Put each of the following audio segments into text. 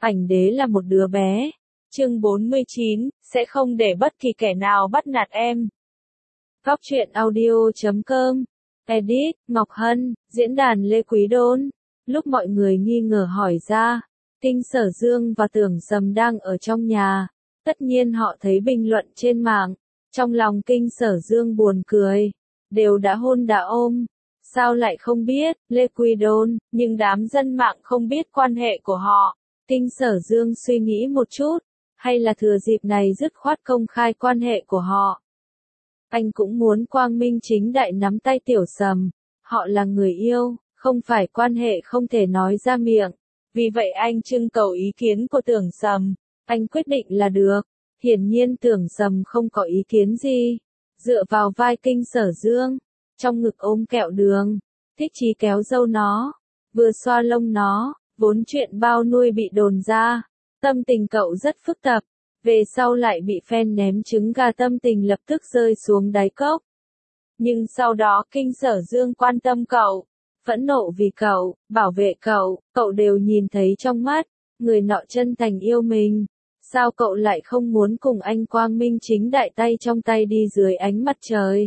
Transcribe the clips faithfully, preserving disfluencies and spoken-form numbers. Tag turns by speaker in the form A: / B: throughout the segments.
A: Ảnh đế là một đứa bé. Chương bốn mươi chín, sẽ không để bất kỳ kẻ nào bắt nạt em. Góc truyện audio chấm com. Edit, Ngọc Hân, diễn đàn Lê Quý Đôn. Lúc mọi người nghi ngờ hỏi ra, Kinh Sở Dương và Tưởng Sầm đang ở trong nhà. Tất nhiên họ thấy bình luận trên mạng. Trong lòng Kinh Sở Dương buồn cười. Đều đã hôn đã ôm. Sao lại không biết, Lê Quý Đôn, nhưng đám dân mạng không biết quan hệ của họ. Kinh Sở Dương suy nghĩ một chút, hay là thừa dịp này dứt khoát công khai quan hệ của họ. Anh cũng muốn quang minh chính đại nắm tay Tiểu Sầm, họ là người yêu, không phải quan hệ không thể nói ra miệng. Vì vậy anh trưng cầu ý kiến của Tưởng Sầm, anh quyết định là được. Hiển nhiên Tưởng Sầm không có ý kiến gì, dựa vào vai Kinh Sở Dương, trong ngực ôm kẹo đường, thích chí kéo râu nó, vừa xoa lông nó. Vốn chuyện bao nuôi bị đồn ra, tâm tình cậu rất phức tạp, về sau lại bị fan ném trứng gà, tâm tình lập tức rơi xuống đáy cốc. Nhưng sau đó Kinh Sở Dương quan tâm cậu, phẫn nộ vì cậu, bảo vệ cậu, cậu đều nhìn thấy trong mắt, người nọ chân thành yêu mình. Sao cậu lại không muốn cùng anh quang minh chính đại tay trong tay đi dưới ánh mặt trời?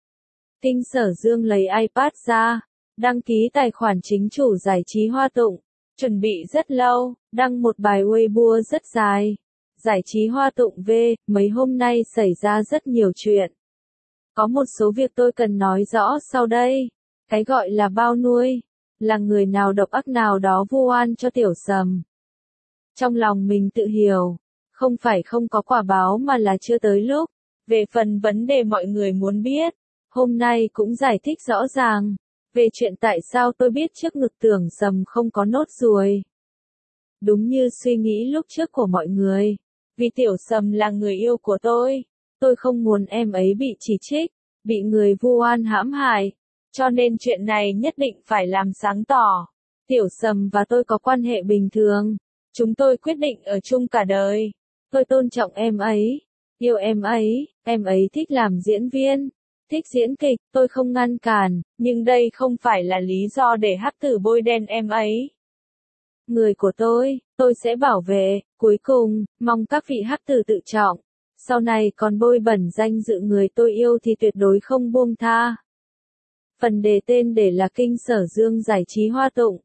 A: Kinh Sở Dương lấy iPad ra, đăng ký tài khoản chính chủ giải trí Hoa Tụng. Chuẩn bị rất lâu, đăng một bài Weibo rất dài. Giải trí Hoa Tụng V, mấy hôm nay xảy ra rất nhiều chuyện. Có một số việc tôi cần nói rõ sau đây. Cái gọi là bao nuôi, là người nào độc ác nào đó vu oan cho Tiểu Sầm. Trong lòng mình tự hiểu, không phải không có quả báo mà là chưa tới lúc. Về phần vấn đề mọi người muốn biết, hôm nay cũng giải thích rõ ràng. Về chuyện tại sao tôi biết trước ngực Tưởng Sầm không có nốt ruồi. Đúng như suy nghĩ lúc trước của mọi người. Vì Tiểu Sầm là người yêu của tôi. Tôi không muốn em ấy bị chỉ trích, bị người vu oan hãm hại. Cho nên chuyện này nhất định phải làm sáng tỏ. Tiểu Sầm và tôi có quan hệ bình thường. Chúng tôi quyết định ở chung cả đời. Tôi tôn trọng em ấy, yêu em ấy, em ấy thích làm diễn viên. Thích diễn kịch, tôi không ngăn cản, nhưng đây không phải là lý do để hắc tử bôi đen em ấy. Người của tôi, tôi sẽ bảo vệ, cuối cùng, mong các vị hắc tử tự trọng. Sau này còn bôi bẩn danh dự người tôi yêu thì tuyệt đối không buông tha. Phần đề tên để là Kinh Sở Dương giải trí Hoa Tụng.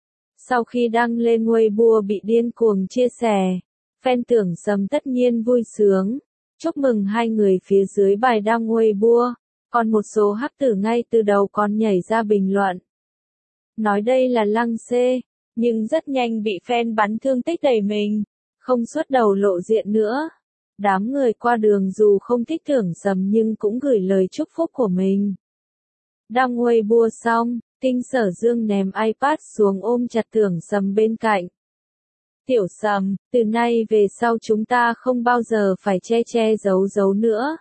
A: Sau khi đăng lên Weibo bị điên cuồng chia sẻ, fan Tưởng Sầm tất nhiên vui sướng. Chúc mừng hai người phía dưới bài đăng Weibo. Còn một số hắc tử ngay từ đầu còn nhảy ra bình luận. Nói đây là lăng xê, nhưng rất nhanh bị fan bắn thương tích đầy mình, không xuất đầu lộ diện nữa. Đám người qua đường dù không thích Tưởng Sầm nhưng cũng gửi lời chúc phúc của mình. Đăng Weibo xong, Kinh Sở Dương ném iPad xuống ôm chặt Tưởng Sầm bên cạnh. Tiểu Sầm, từ nay về sau chúng ta không bao giờ phải che che giấu giấu nữa.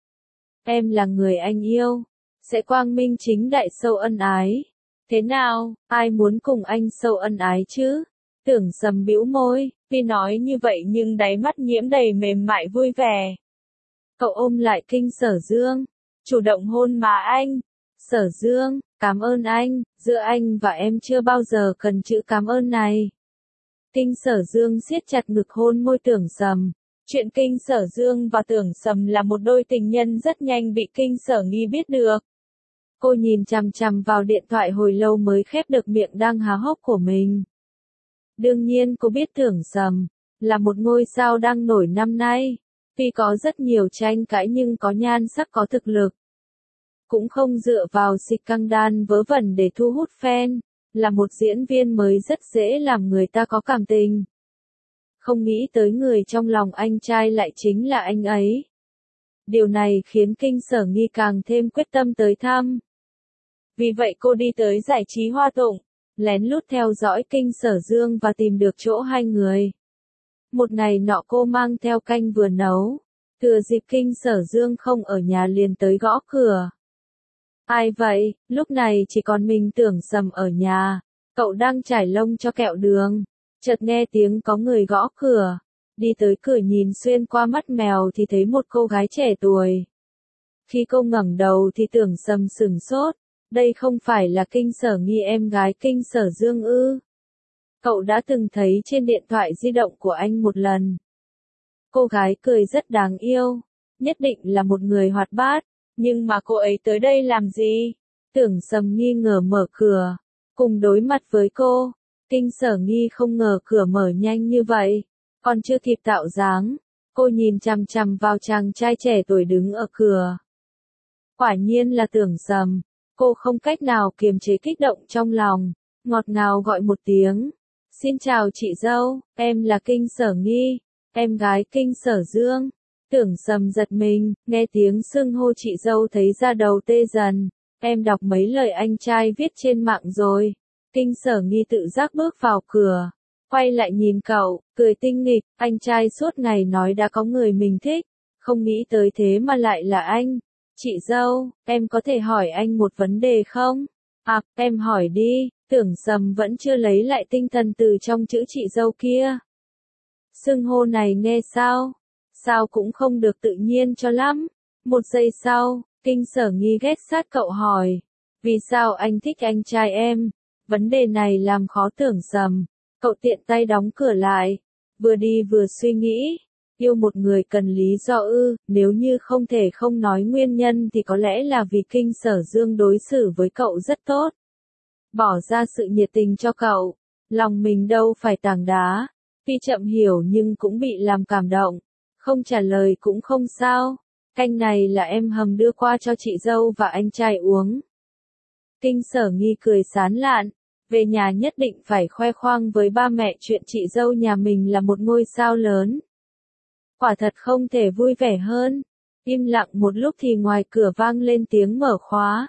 A: Em là người anh yêu, sẽ quang minh chính đại sâu ân ái. Thế nào, ai muốn cùng anh sâu ân ái chứ? Tưởng Sầm bĩu môi, vì nói như vậy nhưng đáy mắt nhiễm đầy mềm mại vui vẻ. Cậu ôm lại Kinh Sở Dương, chủ động hôn má anh. Sở Dương, cảm ơn anh, giữa anh và em chưa bao giờ cần chữ cảm ơn này. Kinh Sở Dương siết chặt ngực hôn môi Tưởng Sầm. Chuyện Kinh Sở Dương và Tưởng Sầm là một đôi tình nhân rất nhanh bị Kinh Sở Nghi biết được. Cô nhìn chằm chằm vào điện thoại hồi lâu mới khép được miệng đang há hốc của mình. Đương nhiên cô biết Tưởng Sầm là một ngôi sao đang nổi năm nay. Tuy có rất nhiều tranh cãi nhưng có nhan sắc, có thực lực. Cũng không dựa vào xịt căng đan vớ vẩn để thu hút fan. Là một diễn viên mới rất dễ làm người ta có cảm tình. Không nghĩ tới người trong lòng anh trai lại chính là anh ấy. Điều này khiến Kinh Sở Nghi càng thêm quyết tâm tới thăm. Vì vậy cô đi tới giải trí Hoa Tụng, lén lút theo dõi Kinh Sở Dương và tìm được chỗ hai người. Một ngày nọ cô mang theo canh vừa nấu, thừa dịp Kinh Sở Dương không ở nhà liền tới gõ cửa. Ai vậy? Lúc này chỉ còn mình Tưởng Sầm ở nhà, cậu đang trải lông cho kẹo đường. Chợt nghe tiếng có người gõ cửa, đi tới cửa nhìn xuyên qua mắt mèo thì thấy một cô gái trẻ tuổi. Khi cô ngẩng đầu thì Tưởng Sầm sửng sốt, đây không phải là Kinh Sở Nghi em gái Kinh Sở Dương ư? Cậu đã từng thấy trên điện thoại di động của anh một lần. Cô gái cười rất đáng yêu, nhất định là một người hoạt bát, nhưng mà cô ấy tới đây làm gì? Tưởng Sầm nghi ngờ mở cửa, cùng đối mặt với cô. Kinh Sở Nghi không ngờ cửa mở nhanh như vậy, còn chưa kịp tạo dáng, cô nhìn chằm chằm vào chàng trai trẻ tuổi đứng ở cửa. Quả nhiên là Tưởng Sầm, cô không cách nào kiềm chế kích động trong lòng, ngọt ngào gọi một tiếng. Xin chào chị dâu, em là Kinh Sở Nghi, em gái Kinh Sở Dương. Tưởng Sầm giật mình, nghe tiếng xưng hô chị dâu thấy da đầu tê dần. Em đọc mấy lời anh trai viết trên mạng rồi. Kinh Sở Nghi tự giác bước vào cửa, quay lại nhìn cậu, cười tinh nghịch, anh trai suốt ngày nói đã có người mình thích, không nghĩ tới thế mà lại là anh. Chị dâu, em có thể hỏi anh một vấn đề không? À, em hỏi đi. Tưởng Sầm vẫn chưa lấy lại tinh thần từ trong chữ chị dâu kia. Xưng hô này nghe sao? Sao cũng không được tự nhiên cho lắm. Một giây sau, Kinh Sở Nghi ghét sát cậu hỏi. Vì sao anh thích anh trai em? Vấn đề này làm khó Tưởng Sầm. Cậu tiện tay đóng cửa lại. Vừa đi vừa suy nghĩ. Yêu một người cần lý do ư, nếu như không thể không nói nguyên nhân thì có lẽ là vì Kinh Sở Dương đối xử với cậu rất tốt. Bỏ ra sự nhiệt tình cho cậu, lòng mình đâu phải tảng đá, tuy chậm hiểu nhưng cũng bị làm cảm động, không trả lời cũng không sao, canh này là em hầm đưa qua cho chị dâu và anh trai uống. Kinh Sở Nghi cười sán lạn, về nhà nhất định phải khoe khoang với ba mẹ chuyện chị dâu nhà mình là một ngôi sao lớn. Quả thật không thể vui vẻ hơn. Im lặng một lúc thì ngoài cửa vang lên tiếng mở khóa.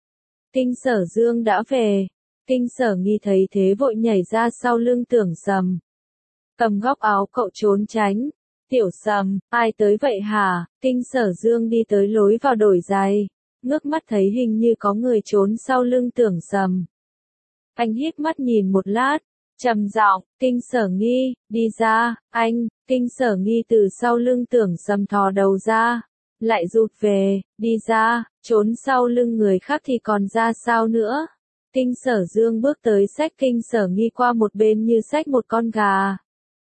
A: Kinh Sở Dương đã về. Kinh Sở Nghi thấy thế vội nhảy ra sau lưng Tưởng Sầm. Cầm góc áo cậu trốn tránh. Tiểu Sầm, ai tới vậy hả? Kinh Sở Dương đi tới lối vào đổi giày. Ngước mắt thấy hình như có người trốn sau lưng Tưởng Sầm. Anh híp mắt nhìn một lát. Trầm giọng, Kinh Sở Nghi, đi ra, anh. Kinh Sở Nghi từ sau lưng Tưởng Sầm thò đầu ra. Lại rụt về, đi ra, trốn sau lưng người khác thì còn ra sao nữa. Kinh Sở Dương bước tới xách Kinh Sở Nghi qua một bên như xách một con gà.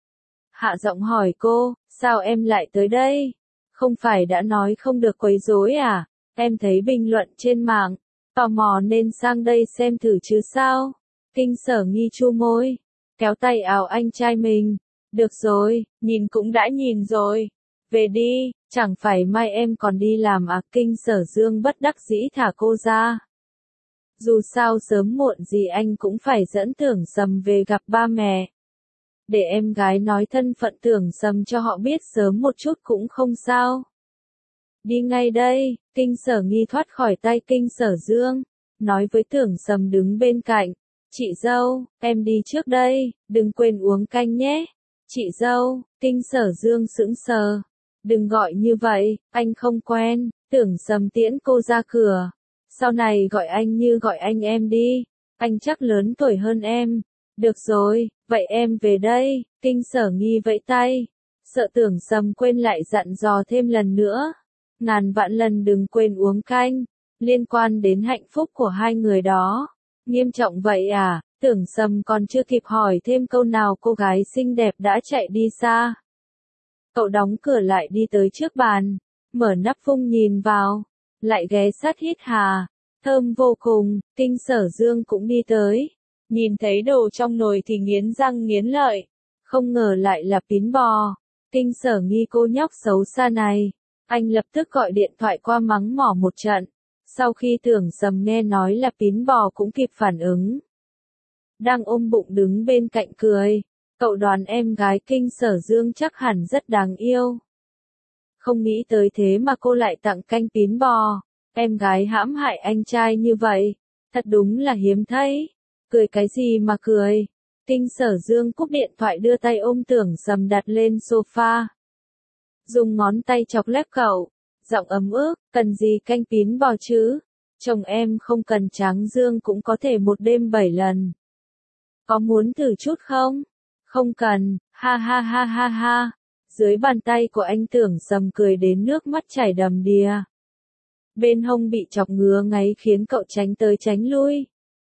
A: Hạ giọng hỏi cô, sao em lại tới đây? Không phải đã nói không được quấy rối à? Em thấy bình luận trên mạng, tò mò nên sang đây xem thử chứ sao? Kinh Sở Nghi chu môi, kéo tay áo anh trai mình. Được rồi, nhìn cũng đã nhìn rồi. Về đi, chẳng phải mai em còn đi làm à? Kinh Sở Dương bất đắc dĩ thả cô ra. Dù sao sớm muộn gì anh cũng phải dẫn Tưởng Sầm về gặp ba mẹ. Để em gái nói thân phận Tưởng Sầm cho họ biết sớm một chút cũng không sao. Đi ngay đây. Kinh Sở Nghi thoát khỏi tay Kinh Sở Dương, nói với Tưởng Sầm đứng bên cạnh. Chị dâu, em đi trước đây, đừng quên uống canh nhé. Chị dâu. Kinh Sở Dương sững sờ. Đừng gọi như vậy, anh không quen. Tưởng Sầm tiễn cô ra cửa. Sau này gọi anh như gọi anh em đi. Anh chắc lớn tuổi hơn em. Được rồi, vậy em về đây. Kinh Sở Nghi vẫy tay. Sợ Tưởng Sầm quên lại dặn dò thêm lần nữa. Ngàn vạn lần đừng quên uống canh. Liên quan đến hạnh phúc của hai người đó. Nghiêm trọng vậy à? Tưởng Sầm còn chưa kịp hỏi thêm câu nào cô gái xinh đẹp đã chạy đi xa. Cậu đóng cửa lại đi tới trước bàn. Mở nắp phung nhìn vào. Lại ghé sát hít hà. Thơm vô cùng. Kinh Sở Dương cũng đi tới. Nhìn thấy đồ trong nồi thì nghiến răng nghiến lợi. Không ngờ lại là pín bò. Kinh Sở Nghi cô nhóc xấu xa này. Anh lập tức gọi điện thoại qua mắng mỏ một trận. Sau khi Tưởng Sầm nghe nói là pín bò cũng kịp phản ứng. Đang ôm bụng đứng bên cạnh cười. Cậu đoán em gái Kinh Sở Dương chắc hẳn rất đáng yêu. Không nghĩ tới thế mà cô lại tặng canh pín bò. Em gái hãm hại anh trai như vậy. Thật đúng là hiếm thấy. Cười cái gì mà cười. Kinh Sở Dương cúp điện thoại đưa tay ôm Tưởng Sầm đặt lên sofa. Dùng ngón tay chọc lép cậu. Giọng ấm ức, cần gì canh pín bò chứ? Chồng em không cần tráng dương cũng có thể một đêm bảy lần. Có muốn thử chút không? Không cần, ha ha ha ha ha. Dưới bàn tay của anh Tưởng Sầm cười đến nước mắt chảy đầm đìa. Bên hông bị chọc ngứa ngáy khiến cậu tránh tới tránh lui.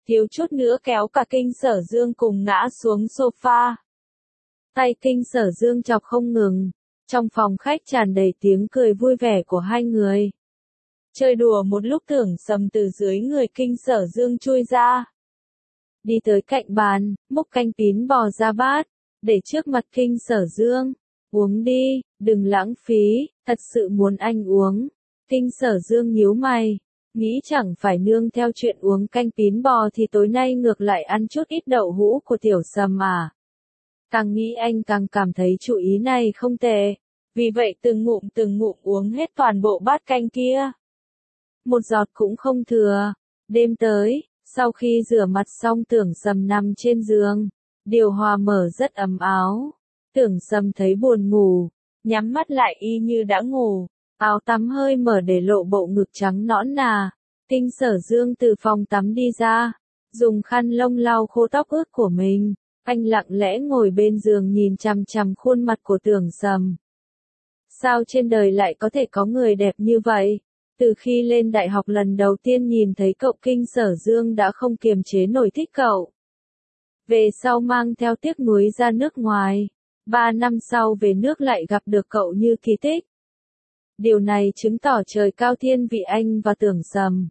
A: thiếu chút nữa kéo cả Kinh Sở Dương cùng ngã xuống sofa. Tay Kinh Sở Dương chọc không ngừng, trong phòng khách tràn đầy tiếng cười vui vẻ của hai người. Chơi đùa một lúc Tưởng Sầm từ dưới người Kinh Sở Dương chui ra. Đi tới cạnh bàn, múc canh pín bò ra bát, để trước mặt Kinh Sở Dương. Uống đi, đừng lãng phí, thật sự muốn anh uống. Kinh Sở Dương nhíu mày, nghĩ chẳng phải nương theo chuyện uống canh pín bò thì tối nay ngược lại ăn chút ít đậu hũ của Tiểu Sầm à. Càng nghĩ anh càng cảm thấy chủ ý này không tệ, vì vậy từng ngụm từng ngụm uống hết toàn bộ bát canh kia. Một giọt cũng không thừa. Đêm tới, sau khi rửa mặt xong Tưởng Sầm nằm trên giường, điều hòa mở rất ấm áo. Tưởng Sầm thấy buồn ngủ, nhắm mắt lại y như đã ngủ, áo tắm hơi mở để lộ bộ ngực trắng nõn nà. Kinh Sở Dương từ phòng tắm đi ra, dùng khăn lông lau khô tóc ướt của mình, anh lặng lẽ ngồi bên giường nhìn chằm chằm khuôn mặt của Tưởng Sầm. Sao trên đời lại có thể có người đẹp như vậy? Từ khi lên đại học lần đầu tiên nhìn thấy cậu Kinh Sở Dương đã không kiềm chế nổi thích cậu. Về sau mang theo tiếc nuối ra nước ngoài. Ba năm sau về nước lại gặp được cậu như kỳ tích. Điều này chứng tỏ trời cao thiên vị anh và Tưởng Sầm.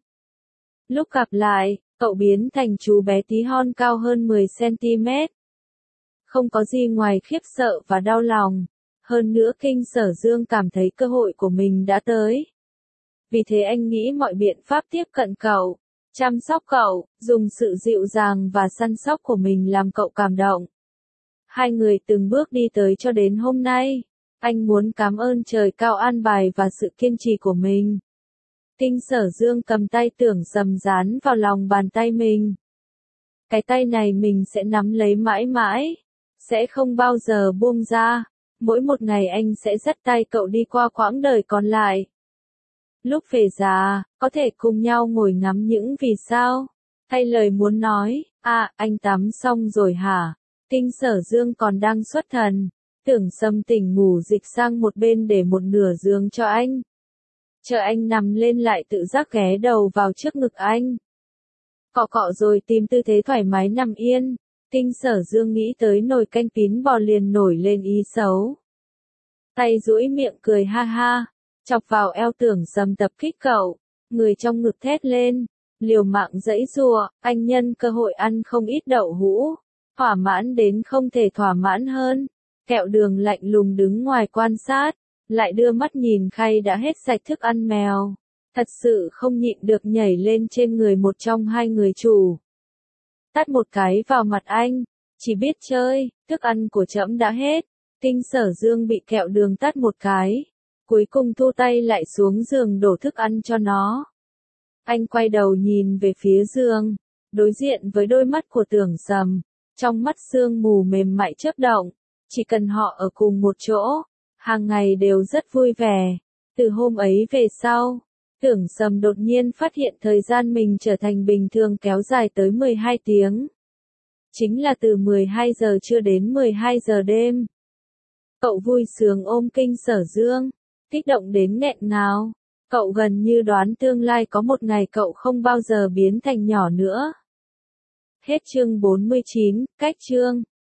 A: Lúc gặp lại, cậu biến thành chú bé tí hon cao hơn mười xăng-ti-mét. Không có gì ngoài khiếp sợ và đau lòng. Hơn nữa Kinh Sở Dương cảm thấy cơ hội của mình đã tới. Vì thế anh nghĩ mọi biện pháp tiếp cận cậu, chăm sóc cậu, dùng sự dịu dàng và săn sóc của mình làm cậu cảm động. Hai người từng bước đi tới cho đến hôm nay. Anh muốn cảm ơn trời cao an bài và sự kiên trì của mình. Kinh Sở Dương cầm tay Tưởng Sầm dán vào lòng bàn tay mình. Cái tay này mình sẽ nắm lấy mãi mãi, sẽ không bao giờ buông ra. Mỗi một ngày anh sẽ dắt tay cậu đi qua quãng đời còn lại. Lúc về già, có thể cùng nhau ngồi ngắm những vì sao. Hay lời muốn nói, à, anh tắm xong rồi hả? Kinh Sở Dương còn đang xuất thần. Tưởng Sầm tỉnh ngủ dịch sang một bên để một nửa giường cho anh. Chờ anh nằm lên lại tự giác ghé đầu vào trước ngực anh. Cọ cọ rồi tìm tư thế thoải mái nằm yên. Kinh Sở Dương nghĩ tới nồi canh pín bò liền nổi lên ý xấu. Tay duỗi miệng cười ha ha, chọc vào eo Tưởng Sầm tập kích cậu, người trong ngực thét lên, liều mạng giãy giụa, anh nhân cơ hội ăn không ít đậu hũ, thỏa mãn đến không thể thỏa mãn hơn. Kẹo Đường lạnh lùng đứng ngoài quan sát, lại đưa mắt nhìn khay đã hết sạch thức ăn mèo, thật sự không nhịn được nhảy lên trên người một trong hai người chủ. Tát một cái vào mặt anh, chỉ biết chơi, thức ăn của trẫm đã hết. Kinh Sở Dương bị Kẹo Đường tát một cái, cuối cùng thu tay lại xuống giường đổ thức ăn cho nó. Anh quay đầu nhìn về phía giường, đối diện với đôi mắt của Tưởng Sầm, trong mắt sương mù mềm mại chớp động, chỉ cần họ ở cùng một chỗ, hàng ngày đều rất vui vẻ. Từ hôm ấy về sau, Tưởng Sầm đột nhiên phát hiện thời gian mình trở thành bình thường kéo dài tới mười hai tiếng. Chính là từ mười hai giờ trưa đến mười hai giờ đêm. Cậu vui sướng ôm Kinh Sở Dương, kích động đến nghẹn ngào. Cậu gần như đoán tương lai có một ngày cậu không bao giờ biến thành nhỏ nữa. Hết chương bốn mươi chín, cách chương.